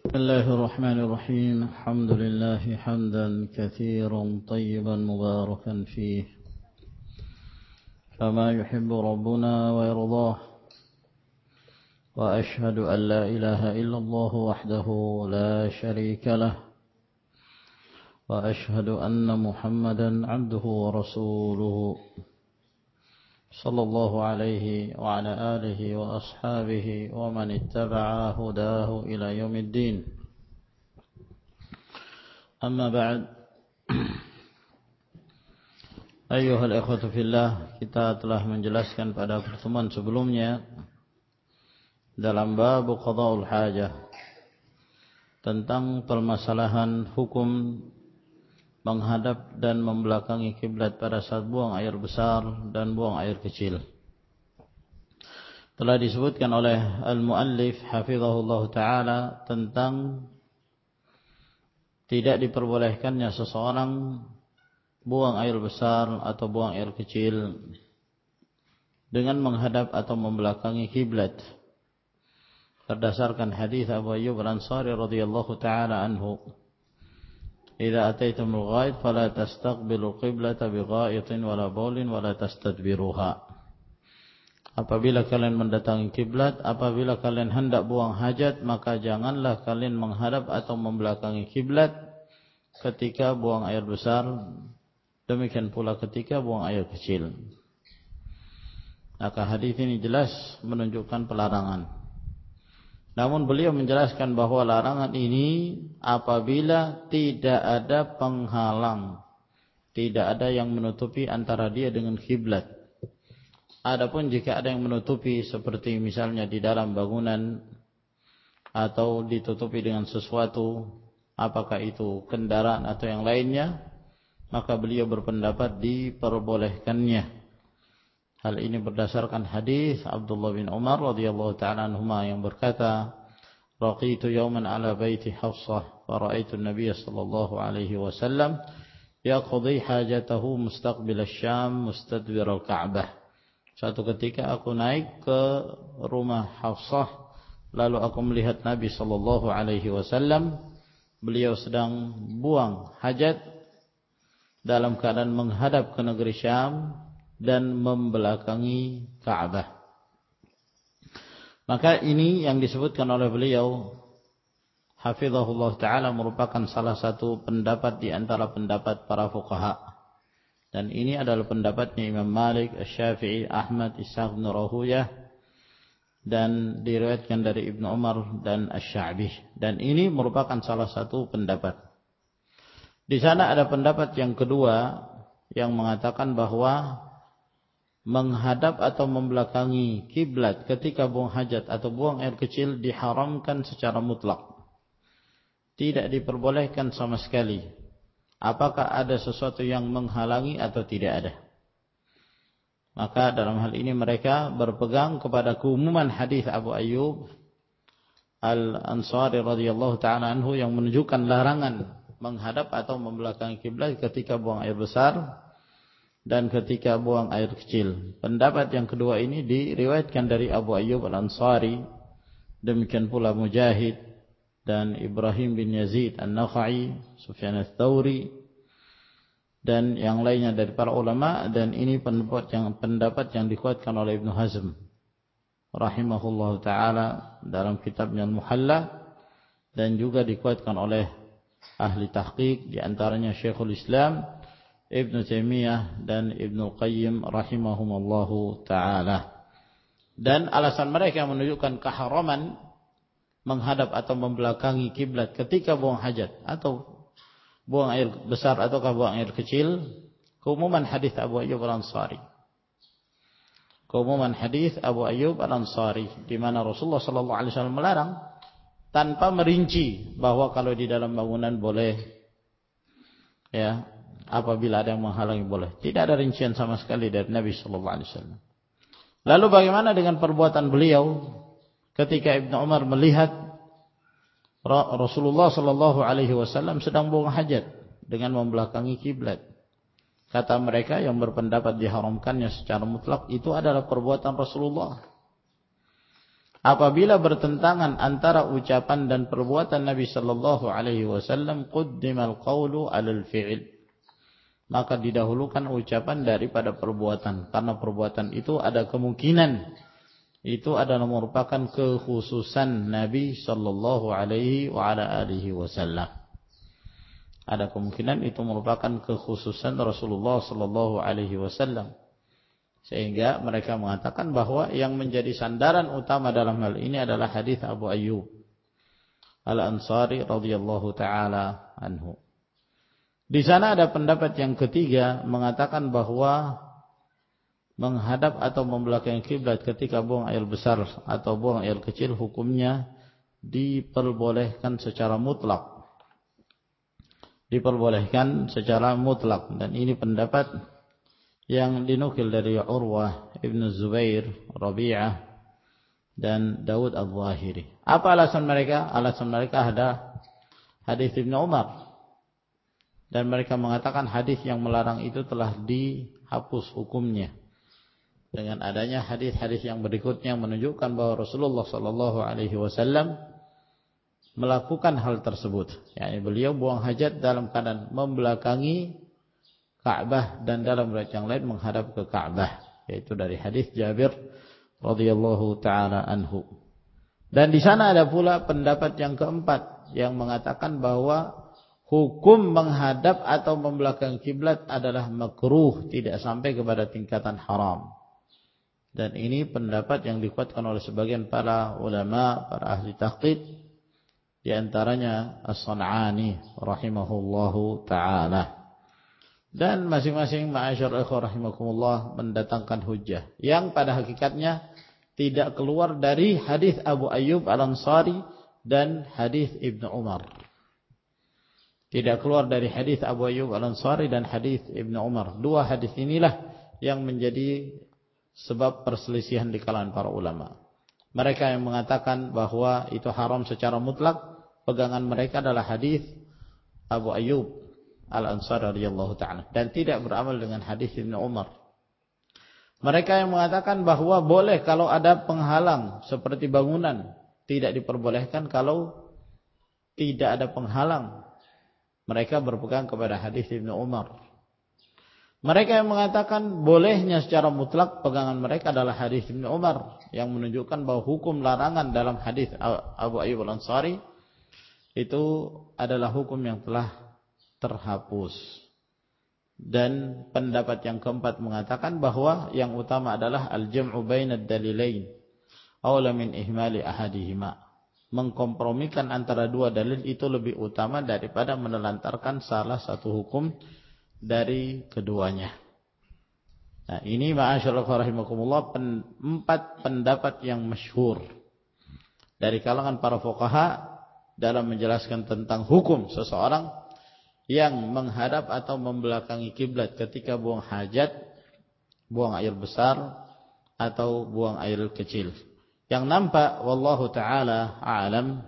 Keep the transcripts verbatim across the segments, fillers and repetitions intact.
بسم الله الرحمن الرحيم. الحمد لله حمدا كثيرا طيبا مباركا فيه كما يحب ربنا ويرضاه، وأشهد أن لا إله إلا الله وحده لا شريك له، وأشهد أن محمدا عبده ورسوله صلى الله عليه وعلى آله وأصحابه ومن اتبع هداه إلى يوم الدين. أما بعد، أيها الإخوة في الله, kita telah menjelaskan pada pertemuan sebelumnya dalam bab qada'ul hajah tentang permasalahan hukum menghadap dan membelakangi kiblat pada saat buang air besar dan buang air kecil. Telah disebutkan oleh al-muallif hafizahullah ta'ala tentang tidak diperbolehkannya seseorang buang air besar atau buang air kecil dengan menghadap atau membelakangi kiblat, berdasarkan hadis Abu Ayyub al-Ansari radhiyallahu ta'ala anhu, "Idza ataitumul ghaid fala tastaqbilul qiblata bighaitin wala baulin wala tastadbiruha." Apabila kalian mendatangi kiblat, apabila kalian hendak buang hajat, maka janganlah kalian menghadap atau membelakangi kiblat ketika buang air besar, demikian pula ketika buang air kecil. Maka hadis ini jelas menunjukkan pelarangan. Namun beliau menjelaskan bahawa larangan ini apabila tidak ada penghalang, tidak ada yang menutupi antara dia dengan kiblat. Adapun jika ada yang menutupi, seperti misalnya di dalam bangunan atau ditutupi dengan sesuatu, apakah itu kendaraan atau yang lainnya, maka beliau berpendapat diperbolehkannya. Hal ini berdasarkan hadis Abdullah bin Umar radhiyallahu ta'ala anhuma yang berkata, "Raqitu yawman ala baiti Hafsah, fa ra'aitu an-nabiy sallallahu alaihi wasallam yaqdi hajatahu mustaqbil asy-Syam mustadbir al-Ka'bah." Suatu ketika aku naik ke rumah Hafsah, lalu aku melihat Nabi sallallahu alaihi wasallam, beliau sedang buang hajat dalam keadaan menghadap ke negeri Syam dan membelakangi Ka'bah. Maka ini yang disebutkan oleh beliau hafizahullah ta'ala merupakan salah satu pendapat di antara pendapat para fuqaha. Dan ini adalah pendapatnya Imam Malik, Asy-Syafi'i, Ahmad, Ishaq bin Rahuyah, dan diriwayatkan dari Ibnu Umar dan Asy-Sya'bi. Dan ini merupakan salah satu pendapat. Di sana ada pendapat yang kedua yang mengatakan bahwa menghadap atau membelakangi kiblat ketika buang hajat atau buang air kecil diharamkan secara mutlak. Tidak diperbolehkan sama sekali. Apakah ada sesuatu yang menghalangi atau tidak ada? Maka dalam hal ini mereka berpegang kepada keumuman hadis Abu Ayyub al-Ansari radhiyallahu ta'ala anhu yang menunjukkan larangan menghadap atau membelakangi kiblat ketika buang air besar dan ketika buang air kecil. Pendapat yang kedua ini diriwayatkan dari Abu Ayyub al-Ansari, demikian pula Mujahid dan Ibrahim bin Yazid an-Nakha'i, Sufyan ats-Tsauri, dan yang lainnya dari para ulama. Dan ini pendapat yang pendapat yang dikuatkan oleh Ibnu Hazm rahimahullahu taala dalam kitabnya Al-Muhalla, dan juga dikuatkan oleh ahli tahqiq, di antaranya Syekhul Islam Ibnu Taimiyah dan Ibnu Qayyim rahimahumallahu ta'ala. Dan alasan mereka menunjukkan keharaman menghadap atau membelakangi kiblat ketika buang hajat atau buang air besar ataukah buang air kecil, keumuman hadis Abu Ayyub al-Ansari. Keumuman hadis Abu Ayyub al-Ansari di mana Rasulullah sallallahu alaihi wasallam melarang tanpa merinci bahwa kalau di dalam bangunan boleh, ya, apabila ada yang menghalangi boleh. Tidak ada rincian sama sekali dari Nabi sallallahu alaihi wasallam. Lalu bagaimana dengan perbuatan beliau ketika Ibnu Umar melihat Rasulullah sallallahu alaihi wasallam sedang buang hajat dengan membelakangi kiblat? Kata mereka yang berpendapat diharamkannya secara mutlak, itu adalah perbuatan Rasulullah. apabila bertentangan antara ucapan dan perbuatan Nabi sallallahu alaihi wasallam, quddimal qawlu 'alal fi'il, maka didahulukan ucapan daripada perbuatan, karena perbuatan itu ada kemungkinan itu adalah merupakan kekhususan Nabi sallallahu alaihi wa ala alihi wasallam. Ada kemungkinan itu merupakan kekhususan Rasulullah sallallahu alaihi wasallam. Sehingga mereka mengatakan bahwa yang menjadi sandaran utama dalam hal ini adalah hadis Abu Ayyub Al-Ansari radhiyallahu taala anhu. Di sana ada pendapat yang ketiga mengatakan bahwa menghadap atau membelakangi kiblat ketika buang air besar atau buang air kecil hukumnya diperbolehkan secara mutlak. Diperbolehkan secara mutlak, dan ini pendapat yang dinukil dari Urwah Ibn Zubair, Rabi'ah dan Daud Al-Zahiri. Apa alasan mereka? Alasan mereka ada hadis Ibn Umar, dan mereka mengatakan hadis yang melarang itu telah dihapus hukumnya dengan adanya hadis-hadis yang berikutnya menunjukkan bahwa Rasulullah sallallahu alaihi wasallam melakukan hal tersebut. yakni beliau buang hajat dalam keadaan membelakangi Ka'bah dan dalam riwayat yang lain menghadap ke Ka'bah, yaitu dari hadis Jabir radhiyallahu taala anhu. Dan di sana ada pula pendapat yang keempat yang mengatakan bahwa hukum menghadap atau membelakangi kiblat adalah makruh, tidak sampai kepada tingkatan haram. Dan ini pendapat yang dikuatkan oleh sebagian para ulama, para ahli tahqiq, di antaranya As-San'ani rahimahullahu taala. Dan masing-masing ma'asyar ikhwah rahimakumullah mendatangkan hujjah yang pada hakikatnya tidak keluar dari hadis Abu Ayyub Al-Ansari dan hadis Ibnu Umar. Tidak keluar dari hadis Abu Ayyub Al-Ansari dan hadis Ibnu Umar. Dua hadis inilah yang menjadi sebab perselisihan di kalangan para ulama. Mereka yang mengatakan bahwa itu haram secara mutlak, pegangan mereka adalah hadis Abu Ayyub Al-Ansari radhiyallahu ta'ala, dan tidak beramal dengan hadis Ibnu Umar. Mereka yang mengatakan bahwa boleh kalau ada penghalang seperti bangunan, tidak diperbolehkan kalau tidak ada penghalang. Mereka berpegang kepada hadis Ibnu Umar. Mereka yang mengatakan bolehnya secara mutlak, pegangan mereka adalah hadis Ibnu Umar yang menunjukkan bahwa hukum larangan dalam hadis Abu Ayyub Al-Ansari itu adalah hukum yang telah terhapus. Dan pendapat yang keempat mengatakan bahwa yang utama adalah al-jam'u bainad dalilain aula min ihmali ahadihima. Mengkompromikan antara dua dalil itu lebih utama daripada menelantarkan salah satu hukum dari keduanya. Nah, ini ma'asyarallah rahimakumullah pen, empat pendapat yang masyhur dari kalangan para fuqaha dalam menjelaskan tentang hukum seseorang yang menghadap atau membelakangi kiblat ketika buang hajat, buang air besar atau buang air kecil. Yang nampak wallahu taala a'lam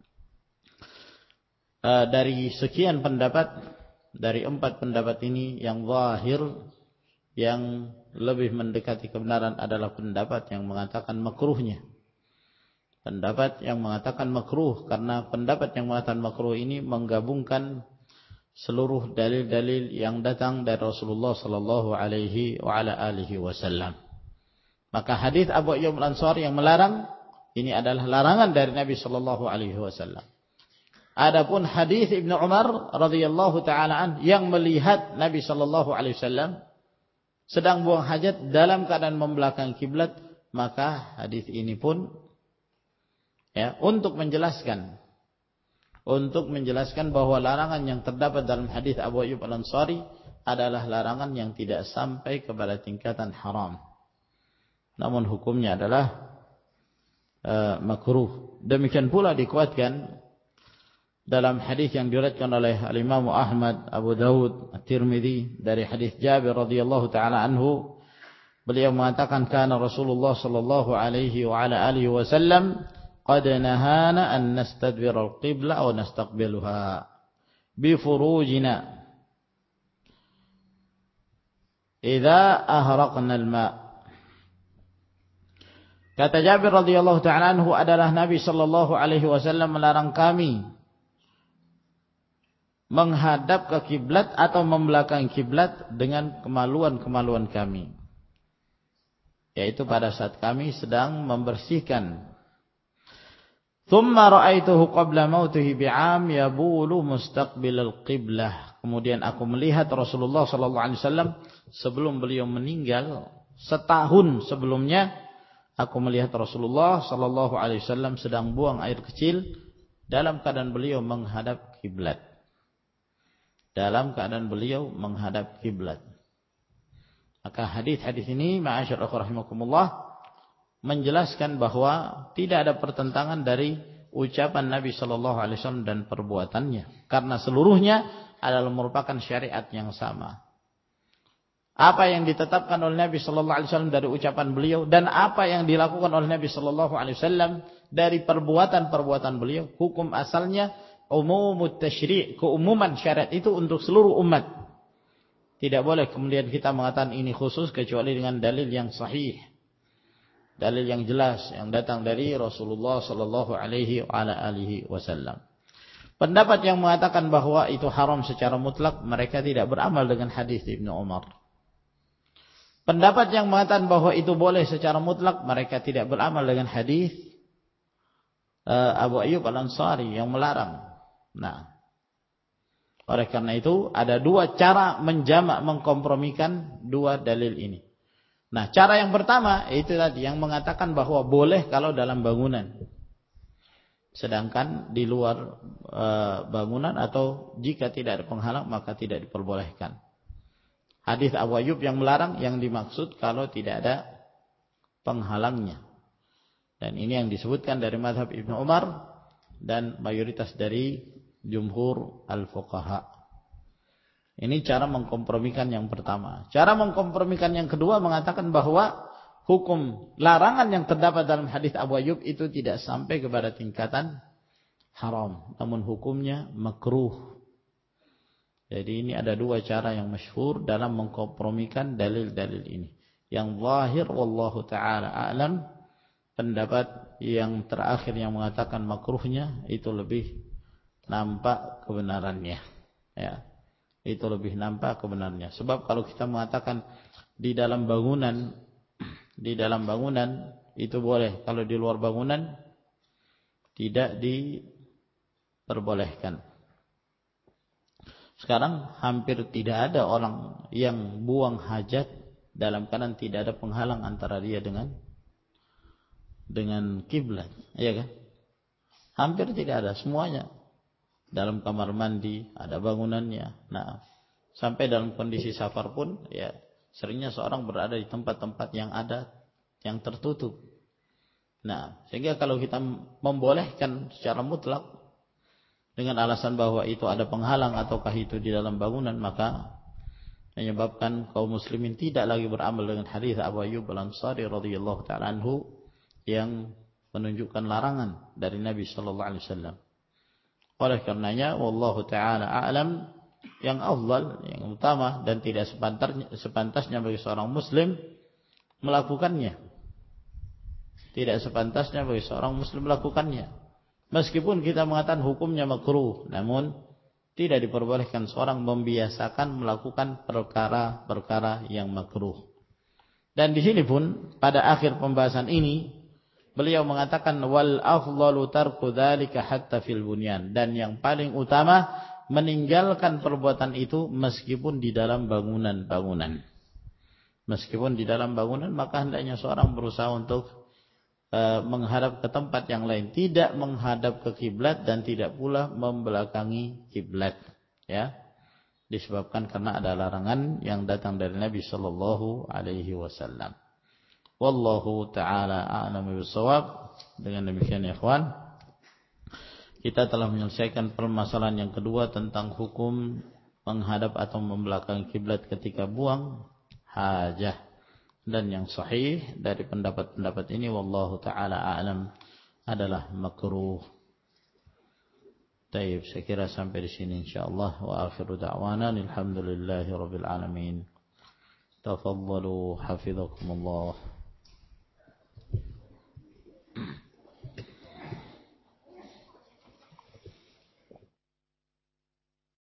uh, dari sekian pendapat, dari empat pendapat ini yang zahir, yang lebih mendekati kebenaran adalah pendapat yang mengatakan makruhnya. Pendapat yang mengatakan makruh, karena pendapat yang mengatakan makruh ini menggabungkan seluruh dalil-dalil yang datang dari Rasulullah sallallahu alaihi wa ala alihi wasallam. Maka hadis Abu Ayyub Al-Ansari yang melarang ini adalah larangan dari Nabi sallallahu alaihi wasallam. Adapun hadis Ibnu Umar radhiyallahu taala an yang melihat Nabi sallallahu alaihi wasallam sedang buang hajat dalam keadaan membelakangi kiblat, maka hadis ini pun ya untuk menjelaskan untuk menjelaskan bahwa larangan yang terdapat dalam hadis Abu Ayyub Al-Ansari adalah larangan yang tidak sampai kepada tingkatan haram. Namun hukumnya adalah uh, makruh. Demikian pula dikuatkan dalam hadis yang diriwayatkan oleh Al-Imam Ahmad, Abu Dawud, At-Tirmidzi dari hadis Jabir radhiyallahu taala anhu, beliau mengatakan kana Rasulullah sallallahu alaihi wa ala alihi wasallam qad nahana an nastadbir al-qibla aw nastaqbiluha bi furujina idza ahraqna al-ma'. Kata Jabir radhiyallahu ta'ala anhu, adalah Nabi sallallahu alaihi wasallam melarang kami menghadap ke kiblat atau membelakangi kiblat dengan kemaluan-kemaluan kami. Yaitu pada saat kami sedang membersihkan. Thumma ra'aituhu qabla mautihi bi'am yabulu mustaqbilal qiblah. Kemudian aku melihat Rasulullah sallallahu alaihi wasallam sebelum beliau meninggal, setahun sebelumnya, aku melihat Rasulullah sallallahu alaihi wasallam sedang buang air kecil dalam keadaan beliau menghadap kiblat. Dalam keadaan beliau menghadap kiblat. Maka hadis-hadis ini, ma'asyar akhwah rahimakumullah, menjelaskan bahwa tidak ada pertentangan dari ucapan Nabi sallallahu alaihi wasallam dan perbuatannya, karena seluruhnya adalah merupakan syariat yang sama. Apa yang ditetapkan oleh Nabi sallallahu alaihi wasallam dari ucapan beliau dan apa yang dilakukan oleh Nabi sallallahu alaihi wasallam dari perbuatan-perbuatan beliau, hukum asalnya umumut tasyri', keumuman syariat itu untuk seluruh umat. Tidak boleh kemudian kita mengatakan ini khusus kecuali dengan dalil yang sahih, dalil yang jelas yang datang dari Rasulullah sallallahu alaihi wasallam. Pendapat yang mengatakan bahwa itu haram secara mutlak, mereka tidak beramal dengan hadis Ibnu Umar. Pendapat yang mengatakan bahwa itu boleh secara mutlak, mereka tidak beramal dengan hadis uh, Abu Ayyub Al-Ansari yang melarang. Nah, oleh karena itu ada dua cara menjamak, mengkompromikan dua dalil ini. Nah, cara yang pertama itu tadi yang mengatakan bahwa boleh kalau dalam bangunan, sedangkan di luar e, bangunan atau jika tidak ada penghalang maka tidak diperbolehkan. Hadis Abu Ayyub yang melarang, yang dimaksud kalau tidak ada penghalangnya. Dan ini yang disebutkan dari mazhab Ibnu Umar dan mayoritas dari jumhur al-fuqaha. Ini cara mengkompromikan yang pertama. Cara mengkompromikan yang kedua mengatakan bahwa hukum larangan yang terdapat dalam hadis Abu Ayyub itu tidak sampai kepada tingkatan haram, namun hukumnya makruh. Jadi ini ada dua cara yang masyhur dalam mengkompromikan dalil-dalil ini. Yang zahir wallahu taala a'lam, pendapat yang terakhir yang mengatakan makruhnya itu lebih nampak kebenarannya, ya, itu lebih nampak kebenarannya. Sebab kalau kita mengatakan di dalam bangunan, di dalam bangunan itu boleh, kalau di luar bangunan tidak diperbolehkan. Sekarang hampir tidak ada orang yang buang hajat dalam keadaan tidak ada penghalang antara dia dengan dengan kiblat, ya kan? Hampir tidak ada, semuanya dalam kamar mandi ada bangunannya. Nah, sampai dalam kondisi safar pun ya seringnya seorang berada di tempat-tempat yang ada yang tertutup. Nah, sehingga kalau kita membolehkan secara mutlak dengan alasan bahwa itu ada penghalang ataukah itu di dalam bangunan, maka menyebabkan kaum muslimin tidak lagi beramal dengan hadis Abu Ayyub Al-Ansari radhiyallahu taala anhu yang menunjukkan larangan dari Nabi sallallahu alaihi wasallam. Oleh karenanya wallahu taala a'lam, yang afdal, yang utama dan tidak sepantasnya, sepantasnya bagi seorang muslim melakukannya. Tidak sepantasnya bagi seorang muslim melakukannya. Meskipun kita mengatakan hukumnya makruh, namun tidak diperbolehkan seorang membiasakan melakukan perkara-perkara yang makruh. Dan di sini pun pada akhir pembahasan ini beliau mengatakan wal afdalu tarku dzalika hatta fil bunyan, dan yang paling utama meninggalkan perbuatan itu meskipun di dalam bangunan-bangunan. Meskipun di dalam bangunan, maka hendaknya seorang berusaha untuk uh, menghadap ke tempat yang lain, tidak menghadap ke kiblat dan tidak pula membelakangi kiblat, ya. Disebabkan karena ada larangan yang datang dari Nabi sallallahu alaihi wasallam. Wallahu ta'ala a'lamu bissawab. Dengan demikian ya ikhwan, kita telah menyelesaikan permasalahan yang kedua tentang hukum menghadap atau membelakangi kiblat ketika buang hajah. Dan yang sahih dari pendapat-pendapat ini wallahu ta'ala a'lam adalah makruh. Baik, saya kira sampai di sini insyaallah. Wa akhiru da'wana alhamdulillahi rabbil alamin. Tafadhalu hafizakumullah.